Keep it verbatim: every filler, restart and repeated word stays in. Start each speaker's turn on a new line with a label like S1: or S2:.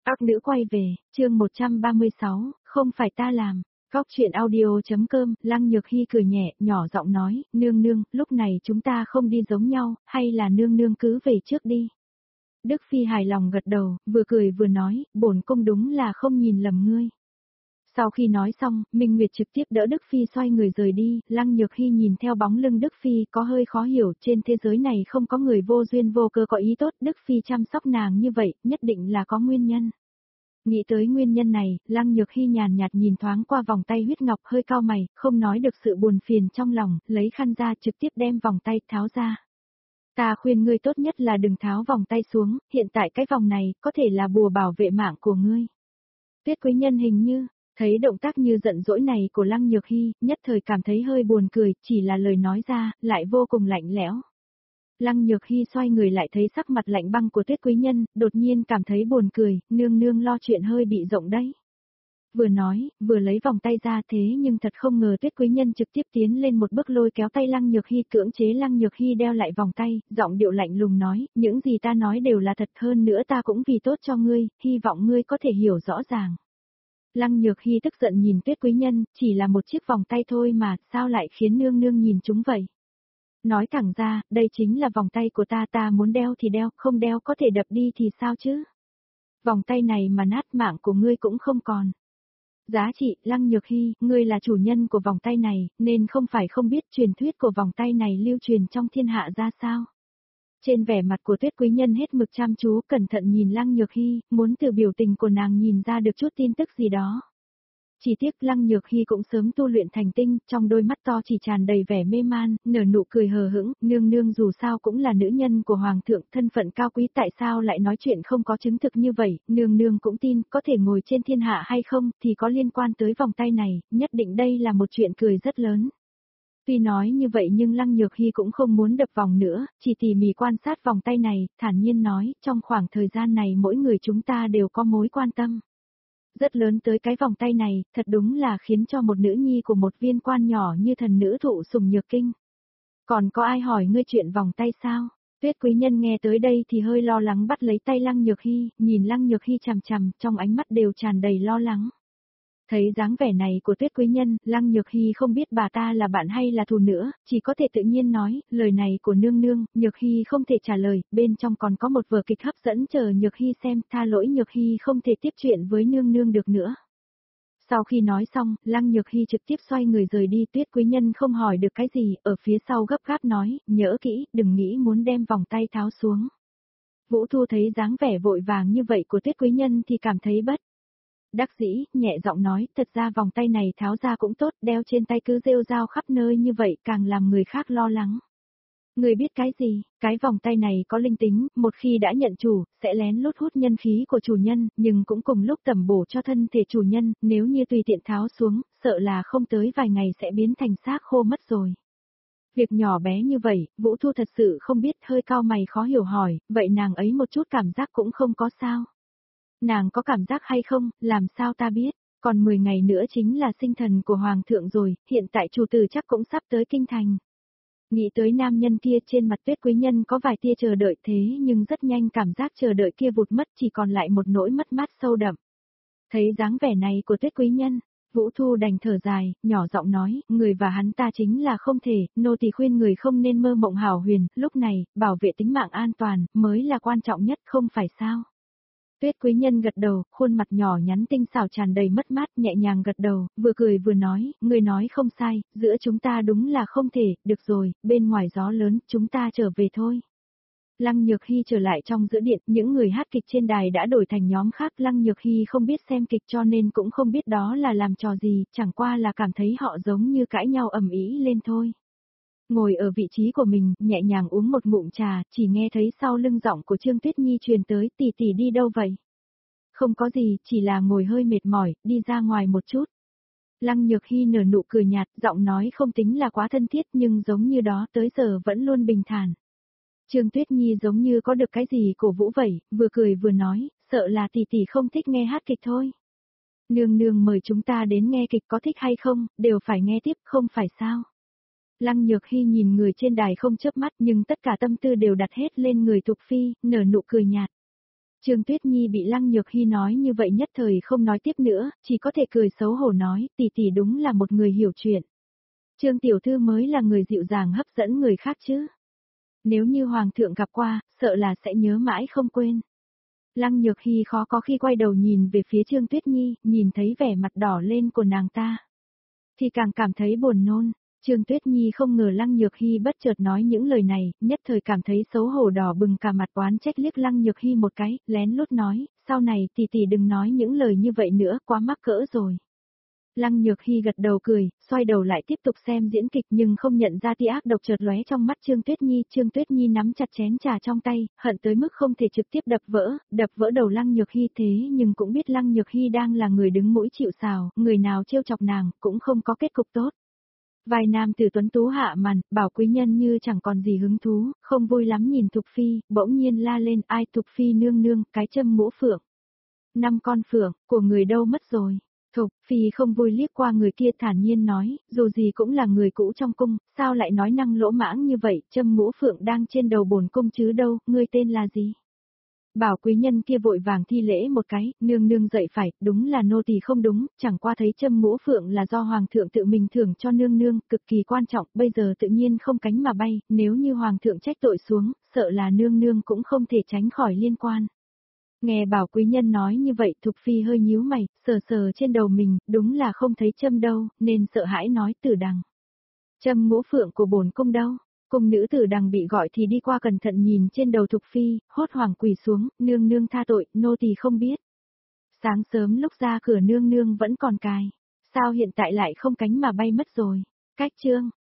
S1: Các nữ quay về, chương một trăm ba mươi sáu, không phải ta làm. Góc chuyện audio.com, Lăng Nhược Hy cười nhẹ, nhỏ giọng nói, nương nương, lúc này chúng ta không đi giống nhau, hay là nương nương cứ về trước đi. Đức Phi hài lòng gật đầu, vừa cười vừa nói, bổn cung đúng là không nhìn lầm ngươi. Sau khi nói xong, Minh Nguyệt trực tiếp đỡ Đức Phi xoay người rời đi, Lăng Nhược Hy nhìn theo bóng lưng Đức Phi có hơi khó hiểu, trên thế giới này không có người vô duyên vô cơ có ý tốt, Đức Phi chăm sóc nàng như vậy, nhất định là có nguyên nhân. Nghĩ tới nguyên nhân này, Lăng Nhược Hy nhàn nhạt nhìn thoáng qua vòng tay huyết ngọc hơi cau mày, không nói được sự buồn phiền trong lòng, lấy khăn ra trực tiếp đem vòng tay tháo ra. Ta khuyên ngươi tốt nhất là đừng tháo vòng tay xuống, hiện tại cái vòng này có thể là bùa bảo vệ mạng của ngươi. Tuyết Quý Nhân hình như, thấy động tác như giận dỗi này của Lăng Nhược Hy, nhất thời cảm thấy hơi buồn cười, chỉ là lời nói ra, lại vô cùng lạnh lẽo. Lăng Nhược Hy xoay người lại thấy sắc mặt lạnh băng của Tuyết Quý Nhân, đột nhiên cảm thấy buồn cười, nương nương lo chuyện hơi bị rộng đấy. Vừa nói, vừa lấy vòng tay ra thế nhưng thật không ngờ Tuyết Quý Nhân trực tiếp tiến lên một bước lôi kéo tay Lăng Nhược Hy cưỡng chế Lăng Nhược Hy đeo lại vòng tay, giọng điệu lạnh lùng nói, những gì ta nói đều là thật, hơn nữa ta cũng vì tốt cho ngươi, hy vọng ngươi có thể hiểu rõ ràng. Lăng Nhược Hy tức giận nhìn Tuyết Quý Nhân, chỉ là một chiếc vòng tay thôi mà, sao lại khiến nương nương nhìn chúng vậy? Nói thẳng ra, đây chính là vòng tay của ta, ta muốn đeo thì đeo, không đeo có thể đập đi thì sao chứ? Vòng tay này mà nát mạng của ngươi cũng không còn. Giá trị, Lăng Nhược Hy, ngươi là chủ nhân của vòng tay này, nên không phải không biết truyền thuyết của vòng tay này lưu truyền trong thiên hạ ra sao. Trên vẻ mặt của Tuyết Quý Nhân hết mực chăm chú, cẩn thận nhìn Lăng Nhược Hy, muốn từ biểu tình của nàng nhìn ra được chút tin tức gì đó. Chỉ tiếc Lăng Nhược Hy cũng sớm tu luyện thành tinh, trong đôi mắt to chỉ tràn đầy vẻ mê man, nở nụ cười hờ hững, nương nương dù sao cũng là nữ nhân của Hoàng thượng, thân phận cao quý tại sao lại nói chuyện không có chứng thực như vậy, nương nương cũng tin, có thể ngồi trên thiên hạ hay không, thì có liên quan tới vòng tay này, nhất định đây là một chuyện cười rất lớn. Tuy nói như vậy nhưng Lăng Nhược Hy cũng không muốn đập vòng nữa, chỉ tỉ mỉ quan sát vòng tay này, thản nhiên nói, trong khoảng thời gian này mỗi người chúng ta đều có mối quan tâm rất lớn tới cái vòng tay này, thật đúng là khiến cho một nữ nhi của một viên quan nhỏ như thần nữ thụ sủng nhược kinh. Còn có ai hỏi ngươi chuyện vòng tay sao? Tuyết Quý Nhân nghe tới đây thì hơi lo lắng bắt lấy tay Lăng Nhược Hy, nhìn Lăng Nhược Hy chằm chằm, trong ánh mắt đều tràn đầy lo lắng. Thấy dáng vẻ này của Tuyết Quý Nhân, Lăng Nhược Hy không biết bà ta là bạn hay là thù nữa, chỉ có thể tự nhiên nói, lời này của nương nương, Nhược Hy không thể trả lời, bên trong còn có một vở kịch hấp dẫn chờ Nhược Hy xem, tha lỗi Nhược Hy không thể tiếp chuyện với nương nương được nữa. Sau khi nói xong, Lăng Nhược Hy trực tiếp xoay người rời đi, Tuyết Quý Nhân không hỏi được cái gì, ở phía sau gấp gáp nói, nhớ kỹ, đừng nghĩ muốn đem vòng tay tháo xuống. Vũ Thu thấy dáng vẻ vội vàng như vậy của Tuyết Quý Nhân thì cảm thấy bất đắc dĩ, nhẹ giọng nói, thật ra vòng tay này tháo ra cũng tốt, đeo trên tay cứ rêu rao khắp nơi như vậy càng làm người khác lo lắng. Người biết cái gì, cái vòng tay này có linh tính, một khi đã nhận chủ, sẽ lén lút hút nhân khí của chủ nhân, nhưng cũng cùng lúc tẩm bổ cho thân thể chủ nhân, nếu như tùy tiện tháo xuống, sợ là không tới vài ngày sẽ biến thành xác khô mất rồi. Việc nhỏ bé như vậy, Vũ Thu thật sự không biết, hơi cau mày khó hiểu hỏi, vậy nàng ấy một chút cảm giác cũng không có sao? Nàng có cảm giác hay không, làm sao ta biết, còn mười ngày nữa chính là sinh thần của Hoàng thượng rồi, hiện tại chủ tử chắc cũng sắp tới kinh thành. Nghĩ tới nam nhân kia trên mặt Tuyết Quý Nhân có vài tia chờ đợi thế nhưng rất nhanh cảm giác chờ đợi kia vụt mất chỉ còn lại một nỗi mất mát sâu đậm. Thấy dáng vẻ này của Tuyết Quý Nhân, Vũ Thu đành thở dài, nhỏ giọng nói, người và hắn ta chính là không thể, nô tỳ khuyên người không nên mơ mộng hảo huyền, lúc này, bảo vệ tính mạng an toàn, mới là quan trọng nhất không phải sao. Tuyết Quý Nhân gật đầu, khuôn mặt nhỏ nhắn tinh xảo tràn đầy mất mát, nhẹ nhàng gật đầu, vừa cười vừa nói, người nói không sai, giữa chúng ta đúng là không thể, được rồi, bên ngoài gió lớn, chúng ta trở về thôi. Lăng Nhược Hy trở lại trong giữa điện, những người hát kịch trên đài đã đổi thành nhóm khác, Lăng Nhược Hy không biết xem kịch cho nên cũng không biết đó là làm trò gì, chẳng qua là cảm thấy họ giống như cãi nhau ầm ĩ lên thôi. Ngồi ở vị trí của mình, nhẹ nhàng uống một ngụm trà, chỉ nghe thấy sau lưng giọng của Trương Tuyết Nhi truyền tới, tỷ tỷ đi đâu vậy? Không có gì, chỉ là ngồi hơi mệt mỏi, đi ra ngoài một chút. Lăng Nhược Hy nở nụ cười nhạt, giọng nói không tính là quá thân thiết nhưng giống như đó tới giờ vẫn luôn bình thản. Trương Tuyết Nhi giống như có được cái gì cổ vũ vậy, vừa cười vừa nói, sợ là tỷ tỷ không thích nghe hát kịch thôi. Nương nương mời chúng ta đến nghe kịch có thích hay không, đều phải nghe tiếp, không phải sao? Lăng Nhược Hy nhìn người trên đài không chớp mắt nhưng tất cả tâm tư đều đặt hết lên người Thục Phi, nở nụ cười nhạt. Trương Tuyết Nhi bị Lăng Nhược Hy nói như vậy nhất thời không nói tiếp nữa, chỉ có thể cười xấu hổ nói, tỷ tỷ đúng là một người hiểu chuyện. Trương tiểu thư mới là người dịu dàng hấp dẫn người khác chứ. Nếu như hoàng thượng gặp qua, sợ là sẽ nhớ mãi không quên. Lăng Nhược Hy khó có khi quay đầu nhìn về phía Trương Tuyết Nhi, nhìn thấy vẻ mặt đỏ lên của nàng ta, thì càng cảm thấy buồn nôn. Trương Tuyết Nhi không ngờ Lăng Nhược Hy bất chợt nói những lời này, nhất thời cảm thấy xấu hổ đỏ bừng cả mặt, oán trách liếc Lăng Nhược Hy một cái, lén lút nói, sau này tỷ tỷ đừng nói những lời như vậy nữa, quá mắc cỡ rồi. Lăng Nhược Hy gật đầu cười, xoay đầu lại tiếp tục xem diễn kịch nhưng không nhận ra tia ác độc chợt lóe trong mắt Trương Tuyết Nhi. Trương Tuyết Nhi nắm chặt chén trà trong tay, hận tới mức không thể trực tiếp đập vỡ, đập vỡ đầu Lăng Nhược Hy, thế nhưng cũng biết Lăng Nhược Hy đang là người đứng mũi chịu sào, người nào trêu chọc nàng cũng không có kết cục tốt. Vài nam tử tuấn tú hạ màn, Bảo Quý Nhân như chẳng còn gì hứng thú, không vui lắm nhìn Thục Phi, bỗng nhiên la lên, ai Thục Phi nương nương, cái châm mũ phượng. Năm con phượng, của người đâu mất rồi. Thục Phi không vui liếc qua người kia thản nhiên nói, dù gì cũng là người cũ trong cung, sao lại nói năng lỗ mãng như vậy, châm mũ phượng đang trên đầu bổn cung chứ đâu, ngươi tên là gì? Bảo Quý Nhân kia vội vàng thi lễ một cái, nương nương dậy phải, đúng là nô tỳ không đúng, chẳng qua thấy châm mũ phượng là do hoàng thượng tự mình thưởng cho nương nương, cực kỳ quan trọng, bây giờ tự nhiên không cánh mà bay, nếu như hoàng thượng trách tội xuống, sợ là nương nương cũng không thể tránh khỏi liên quan. Nghe Bảo Quý Nhân nói như vậy, Thục Phi hơi nhíu mày, sờ sờ trên đầu mình, đúng là không thấy châm đâu, nên sợ hãi nói Tử Đằng. Châm mũ phượng của bổn cung đâu? Cung nữ Tử Đằng bị gọi thì đi qua cẩn thận nhìn trên đầu Thục Phi, hốt hoảng quỳ xuống, nương nương tha tội, nô tỳ không biết. Sáng sớm lúc ra cửa nương nương vẫn còn cài, sao hiện tại lại không cánh mà bay mất rồi? Cách chương